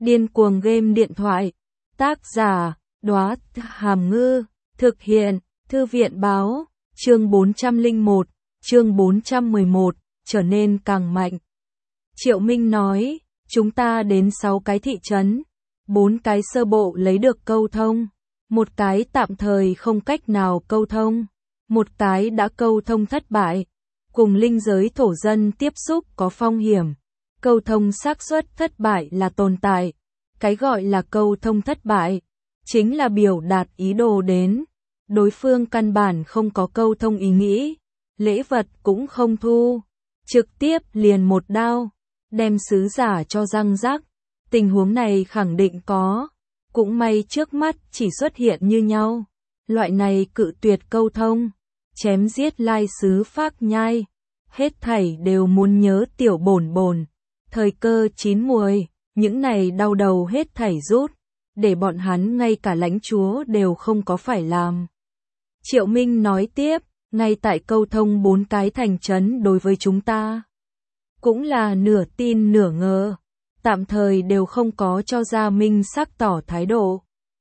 Điên cuồng game điện thoại. Tác giả, Đóa Hàm Ngư. Thực hiện, Thư viện báo. Chương 401, chương 411, trở nên càng mạnh. Triệu Minh nói, chúng ta đến 6 cái thị trấn, 4 cái sơ bộ lấy được câu thông, một cái tạm thời không cách nào câu thông, một cái đã câu thông thất bại, cùng linh giới thổ dân tiếp xúc có phong hiểm. Câu thông xác suất thất bại là tồn tại. Cái gọi là câu thông thất bại, chính là biểu đạt ý đồ đến. Đối phương căn bản không có câu thông ý nghĩ, lễ vật cũng không thu, trực tiếp liền một đao, đem sứ giả cho răng rắc. Tình huống này khẳng định có, cũng may trước mắt chỉ xuất hiện như nhau. Loại này cự tuyệt câu thông, chém giết lai sứ phác nhai, hết thảy đều muốn nhớ tiểu bổn bổn. Thời cơ chín muồi, những này đau đầu hết thảy rút, để bọn hắn ngay cả lãnh chúa đều không có phải làm. Triệu Minh nói tiếp, ngay tại câu thông 4 cái thành trấn đối với chúng ta, cũng là nửa tin nửa ngờ, tạm thời đều không có cho ra minh xác tỏ thái độ.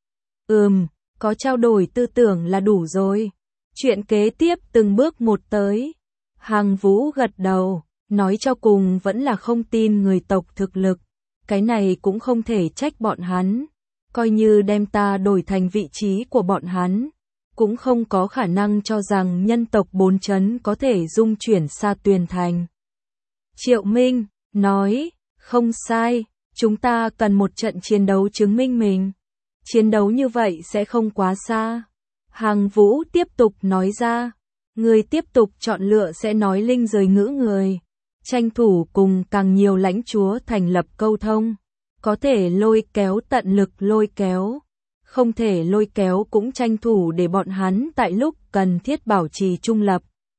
Có trao đổi tư tưởng là đủ rồi. Chuyện kế tiếp từng bước một tới. Hàng Vũ gật đầu, nói cho cùng vẫn là không tin người tộc thực lực. Cái này cũng không thể trách bọn hắn. Coi như đem ta đổi thành vị trí của bọn hắn, cũng không có khả năng cho rằng nhân tộc 4 trấn có thể dung chuyển Sa Tuyền Thành. Triệu Minh nói, không sai, chúng ta cần một trận chiến đấu chứng minh mình. Chiến đấu như vậy sẽ không quá xa. Hàng Vũ tiếp tục nói ra, người tiếp tục chọn lựa sẽ nói linh giới ngữ người, tranh thủ cùng càng nhiều lãnh chúa thành lập câu thông, có thể lôi kéo tận lực lôi kéo, không thể lôi kéo cũng tranh thủ để bọn hắn tại lúc cần thiết bảo trì trung lập.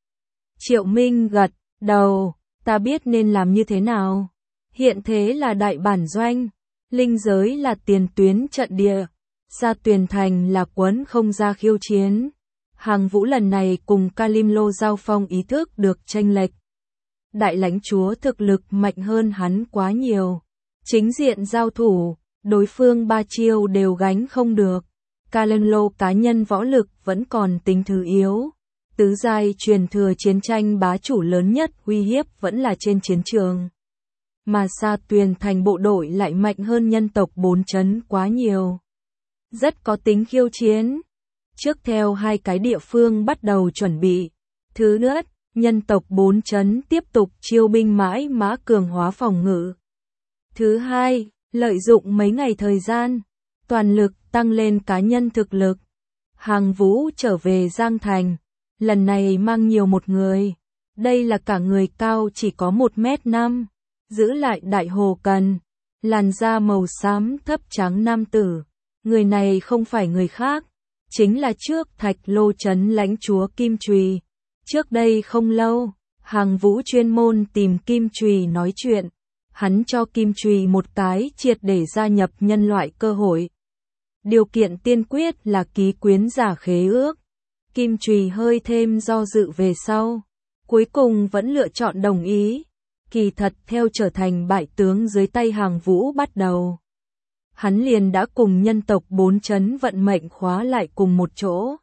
Triệu Minh gật đầu, ta biết nên làm như thế nào. Hiện thế là đại bản doanh, linh giới là tiền tuyến trận địa, Sa Tuyền Thành là quấn không ra khiêu chiến. Hàng Vũ lần này cùng Kalim Lô giao phong ý thức được chênh lệch. Đại lãnh chúa thực lực mạnh hơn hắn quá nhiều. Chính diện giao thủ, đối phương 3 chiêu đều gánh không được. Kalim Lô cá nhân võ lực vẫn còn tính thứ yếu. Tứ giai truyền thừa chiến tranh bá chủ lớn nhất uy hiếp vẫn là trên chiến trường. Mà Sa Tuyền Thành bộ đội lại mạnh hơn nhân tộc 4 trấn quá nhiều. Rất có tính khiêu chiến. Trước theo 2 cái địa phương bắt đầu chuẩn bị. Thứ nhất, nhân tộc 4 trấn tiếp tục chiêu binh mãi mã cường hóa phòng ngự. Thứ hai, lợi dụng mấy ngày thời gian, toàn lực tăng lên cá nhân thực lực. Hàng Vũ trở về Giang Thành, lần này mang nhiều một người. Đây là cả người cao chỉ có 1m5, giữ lại Đại Hồ Cần, làn da màu xám thấp trắng nam tử. Người này không phải người khác, chính là trước Thạch Lô trấn lãnh chúa Kim Trùy. Trước đây không lâu, Hàng Vũ chuyên môn tìm Kim Trùy nói chuyện. Hắn cho Kim Trùy một cái triệt để gia nhập nhân loại cơ hội. Điều kiện tiên quyết là ký quyến giả khế ước. Kim Trùy hơi thêm do dự về sau, cuối cùng vẫn lựa chọn đồng ý. Kỳ thật theo trở thành bại tướng dưới tay Hàng Vũ bắt đầu, hắn liền đã cùng nhân tộc 4 trấn vận mệnh khóa lại cùng một chỗ.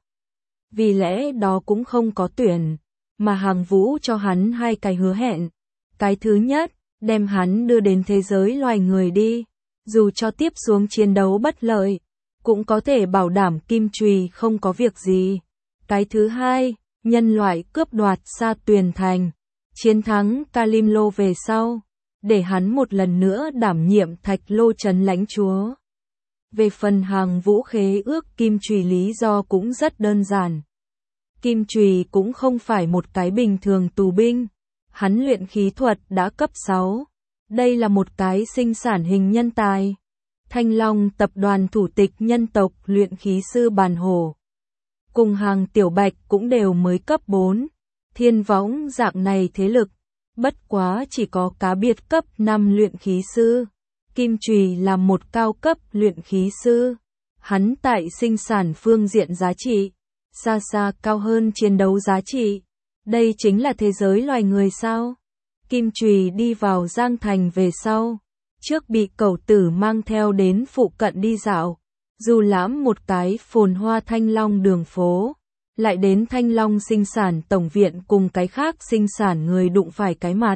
Vì lẽ đó cũng không có tuyển, mà Hàng Vũ cho hắn 2 cái hứa hẹn. Cái thứ nhất, đem hắn đưa đến thế giới loài người đi, dù cho tiếp xuống chiến đấu bất lợi, cũng có thể bảo đảm Kim Trùy không có việc gì. Cái thứ hai, nhân loại cướp đoạt Sa Tuyền Thành, chiến thắng Kalim Lô về sau, để hắn một lần nữa đảm nhiệm Thạch Lô trấn lãnh chúa. Về phần Hàng Vũ khế ước Kim Trùy lý do cũng rất đơn giản. Kim Trùy cũng không phải một cái bình thường tù binh, hắn luyện khí thuật đã cấp 6. Đây là một cái sinh sản hình nhân tài. Thanh Long tập đoàn thủ tịch nhân tộc luyện khí sư Bàn Hổ, cùng Hàng Tiểu Bạch cũng đều mới cấp 4. Thiên Võng dạng này thế lực, bất quá chỉ có cá biệt cấp 5 luyện khí sư. Kim Trùy là một cao cấp luyện khí sư. Hắn tại sinh sản phương diện giá trị, xa xa cao hơn chiến đấu giá trị. Đây chính là thế giới loài người sao? Kim Trùy đi vào Giang Thành về sau, trước bị cẩu tử mang theo đến phụ cận đi dạo, du lãm một cái phồn hoa Thanh Long đường phố, lại đến Thanh Long sinh sản tổng viện cùng cái khác sinh sản người đụng phải cái mặt.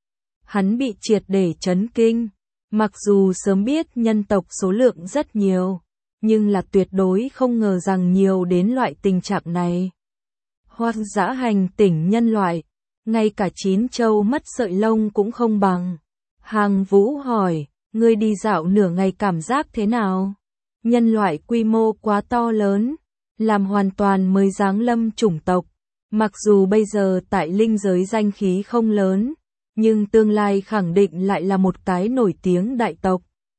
Hắn bị triệt để chấn kinh, mặc dù sớm biết nhân tộc số lượng rất nhiều, nhưng là tuyệt đối không ngờ rằng nhiều đến loại tình trạng này. Hoang dã hành tỉnh nhân loại, ngay cả 9 châu mất sợi lông cũng không bằng. Hàng Vũ hỏi, ngươi đi dạo nửa ngày cảm giác thế nào? Nhân loại quy mô quá to lớn, làm hoàn toàn mới giáng lâm chủng tộc. Mặc dù bây giờ tại linh giới danh khí không lớn, nhưng tương lai khẳng định lại là một cái nổi tiếng đại tộc.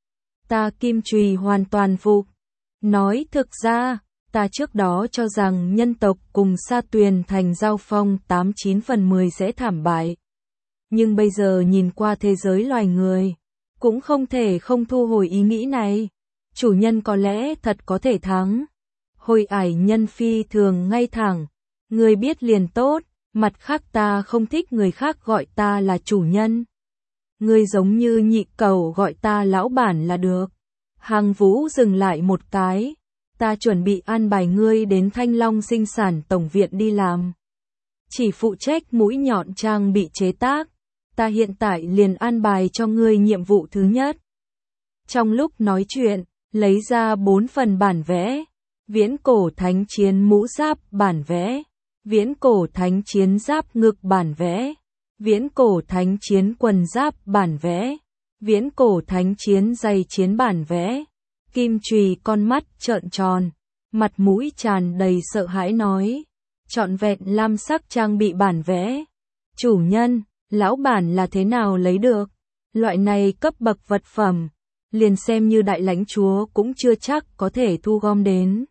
Ta Kim Chùy hoàn toàn phục. Nói thực ra, ta trước đó cho rằng nhân tộc cùng Sa Tuyền Thành giao phong 89 phần 10 sẽ thảm bại. Nhưng bây giờ nhìn qua thế giới loài người, cũng không thể không thu hồi ý nghĩ này. Chủ nhân có lẽ thật có thể thắng. Hồi ải nhân phi thường ngay thẳng. Người biết liền tốt, mặt khác ta không thích người khác gọi ta là chủ nhân. Người giống như nhị cẩu gọi ta lão bản là được. Hàng Vũ dừng lại một cái. Ta chuẩn bị an bài ngươi đến Thanh Long sinh sản tổng viện đi làm. Chỉ phụ trách mũi nhọn trang bị chế tác. Ta hiện tại liền an bài cho ngươi nhiệm vụ thứ nhất. Trong lúc nói chuyện, lấy ra 4 phần bản vẽ. Viễn cổ thánh chiến mũ giáp bản vẽ. Viễn cổ thánh chiến giáp ngực bản vẽ. Viễn cổ thánh chiến quần giáp bản vẽ. Viễn cổ thánh chiến giày chiến bản vẽ. Kim Chùy con mắt trợn tròn, mặt mũi tràn đầy sợ hãi nói. Trọn vẹn lam sắc trang bị bản vẽ. Chủ nhân, lão bản là thế nào lấy được? Loại này cấp bậc vật phẩm, liền xem như đại lãnh chúa cũng chưa chắc có thể thu gom đến.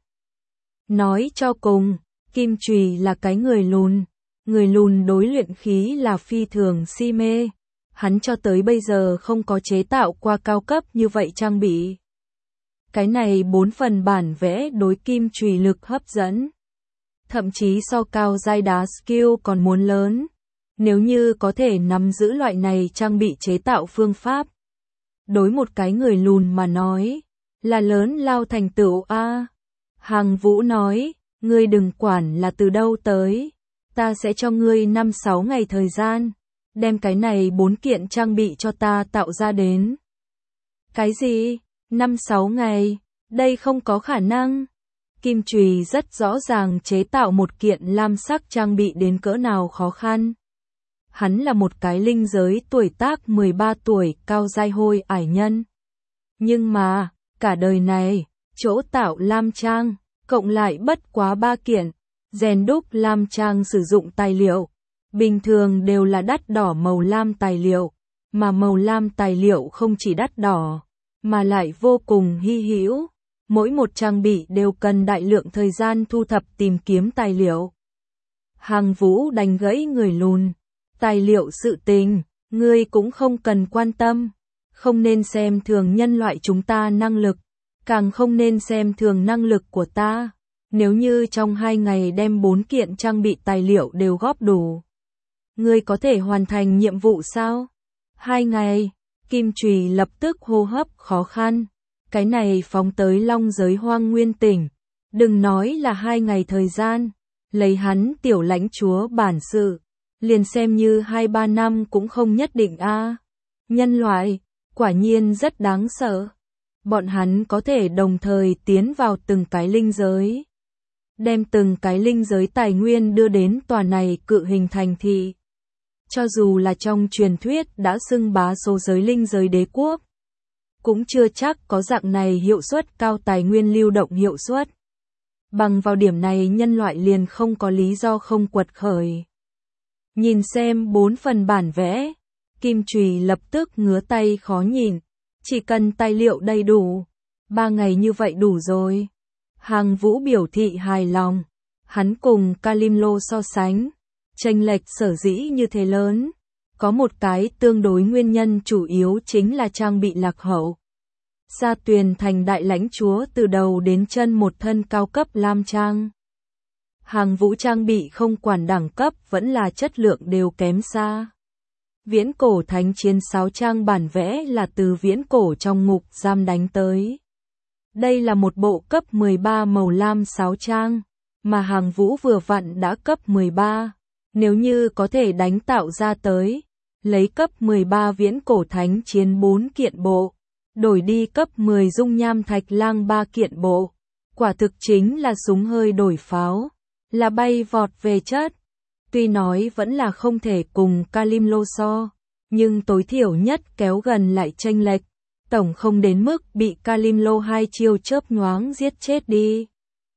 Nói cho cùng, Kim Chùy là cái người lùn. Người lùn đối luyện khí là phi thường si mê. Hắn cho tới bây giờ không có chế tạo qua cao cấp như vậy trang bị. Cái này 4 phần bản vẽ đối Kim Chùy lực hấp dẫn. Thậm chí so cao giai đá skill còn muốn lớn. Nếu như có thể nắm giữ loại này trang bị chế tạo phương pháp. Đối một cái người lùn mà nói, là lớn lao thành tựu a. Hàng Vũ nói, ngươi đừng quản là từ đâu tới. Ta sẽ cho ngươi 5-6 ngày thời gian. Đem cái này 4 kiện trang bị cho ta tạo ra đến. Cái gì? 5-6 ngày? Đây không có khả năng. Kim Chùy rất rõ ràng chế tạo một kiện lam sắc trang bị đến cỡ nào khó khăn. Hắn là một cái linh giới tuổi tác 13 tuổi cao giai hôi ải nhân. Nhưng mà, cả đời này, chỗ tạo lam trang, cộng lại bất quá 3 kiện. Rèn đúc lam trang sử dụng tài liệu. Bình thường đều là đắt đỏ màu lam tài liệu. Mà màu lam tài liệu không chỉ đắt đỏ, mà lại vô cùng hy hữu. Mỗi một trang bị đều cần đại lượng thời gian thu thập tìm kiếm tài liệu. Hàng Vũ đánh gãy người lùn. Tài liệu sự tình, ngươi cũng không cần quan tâm. Không nên xem thường nhân loại chúng ta năng lực. Càng không nên xem thường năng lực của ta. Nếu như trong 2 ngày đem 4 kiện trang bị tài liệu đều góp đủ. Ngươi có thể hoàn thành nhiệm vụ sao? 2 ngày. Kim Chùy lập tức hô hấp khó khăn. Cái này phóng tới long giới hoang nguyên tỉnh. Đừng nói là 2 ngày thời gian. Lấy hắn tiểu lãnh chúa bản sự. Liền xem như 2-3 năm cũng không nhất định a. Nhân loại, quả nhiên rất đáng sợ. Bọn hắn có thể đồng thời tiến vào từng cái linh giới. Đem từng cái linh giới tài nguyên đưa đến tòa này cự hình thành thị. Cho dù là trong truyền thuyết đã xưng bá số giới linh giới đế quốc, cũng chưa chắc có dạng này hiệu suất cao tài nguyên lưu động hiệu suất. Bằng vào điểm này nhân loại liền không có lý do không quật khởi. Nhìn xem 4 phần bản vẽ, Kim Chùy lập tức ngứa tay khó nhìn. Chỉ cần tài liệu đầy đủ, 3 ngày như vậy đủ rồi. Hàng Vũ biểu thị hài lòng. Hắn cùng Kalimlo so sánh, chênh lệch sở dĩ như thế lớn. Có một cái tương đối nguyên nhân chủ yếu chính là trang bị lạc hậu. Sa Tuyền Thành đại lãnh chúa từ đầu đến chân một thân cao cấp lam trang. Hàng Vũ trang bị không quản đẳng cấp vẫn là chất lượng đều kém xa. Viễn cổ thánh chiến 6 trang bản vẽ là từ viễn cổ trong ngục giam đánh tới. Đây là một bộ cấp 13 màu lam 6 trang, mà Hàng Vũ vừa vặn đã cấp 13. Nếu như có thể đánh tạo ra tới, lấy cấp 13 viễn cổ thánh chiến 4 kiện bộ, đổi đi cấp 10 dung nham thạch lang 3 kiện bộ. Quả thực chính là súng hơi đổi pháo, là bay vọt về chất. Tuy nói vẫn là không thể cùng Kalimlo so, nhưng tối thiểu nhất kéo gần lại chênh lệch. Tổng không đến mức bị Kalimlo 2 chiêu chớp nhoáng giết chết đi.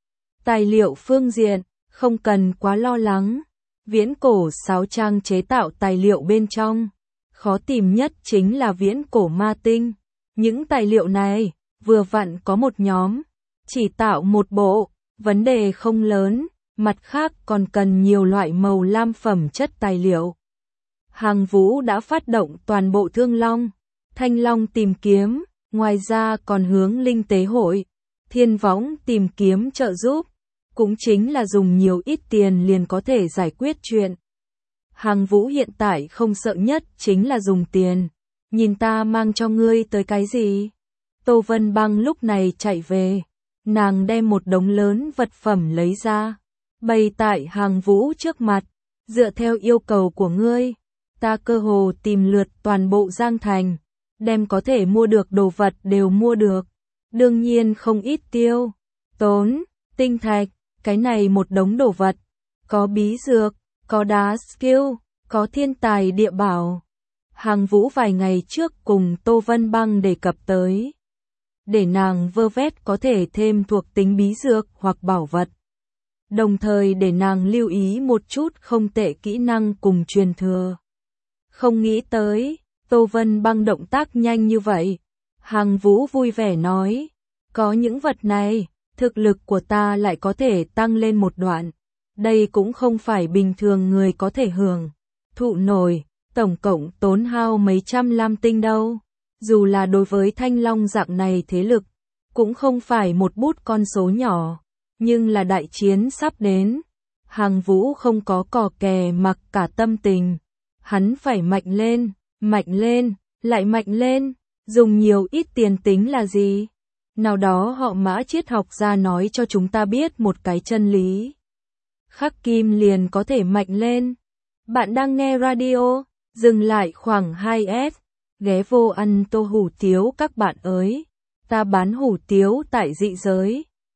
Tài liệu phương diện, không cần quá lo lắng. Viễn cổ 6 trang chế tạo tài liệu bên trong. Khó tìm nhất chính là viễn cổ ma tinh. Những tài liệu này, vừa vặn có một nhóm. Chỉ tạo một bộ, vấn đề không lớn. Mặt khác còn cần nhiều loại màu lam phẩm chất tài liệu. Hàng Vũ đã phát động toàn bộ Thương Long, Thanh Long tìm kiếm, ngoài ra còn hướng Linh Tế Hội, Thiên Võng tìm kiếm trợ giúp, cũng chính là dùng nhiều ít tiền liền có thể giải quyết chuyện. Hàng Vũ hiện tại không sợ nhất chính là dùng tiền. Nhìn ta mang cho ngươi tới cái gì? Tô Vân Băng lúc này chạy về, nàng đem một đống lớn vật phẩm lấy ra, bày tại Hàng Vũ trước mặt. Dựa theo yêu cầu của ngươi, ta cơ hồ tìm lượt toàn bộ Giang Thành, đem có thể mua được đồ vật đều mua được. Đương nhiên không ít tiêu tốn, tinh thạch, cái này một đống đồ vật, có bí dược, có đá skill, có thiên tài địa bảo. Hàng Vũ vài ngày trước cùng Tô Vân Băng đề cập tới, để nàng vơ vét có thể thêm thuộc tính bí dược hoặc bảo vật. Đồng thời để nàng lưu ý một chút không tệ kỹ năng cùng truyền thừa. Không nghĩ tới, Tô Vân Băng động tác nhanh như vậy. Hàng Vũ vui vẻ nói, có những vật này, thực lực của ta lại có thể tăng lên một đoạn. Đây cũng không phải bình thường người có thể hưởng thụ nổi, tổng cộng tốn hao mấy trăm lam tinh đâu. Dù là đối với Thanh Long dạng này thế lực, cũng không phải một bút con số nhỏ. Nhưng là đại chiến sắp đến, Hàng Vũ không có cò kè mặc cả tâm tình. Hắn phải mạnh lên, lại mạnh lên, dùng nhiều ít tiền tính là gì? Nào đó họ Mã triết học gia nói cho chúng ta biết một cái chân lý. Khắc kim liền có thể mạnh lên. Bạn đang nghe radio, dừng lại khoảng 2S, ghé vô ăn tô hủ tiếu các bạn ơi. Ta bán hủ tiếu tại dị giới.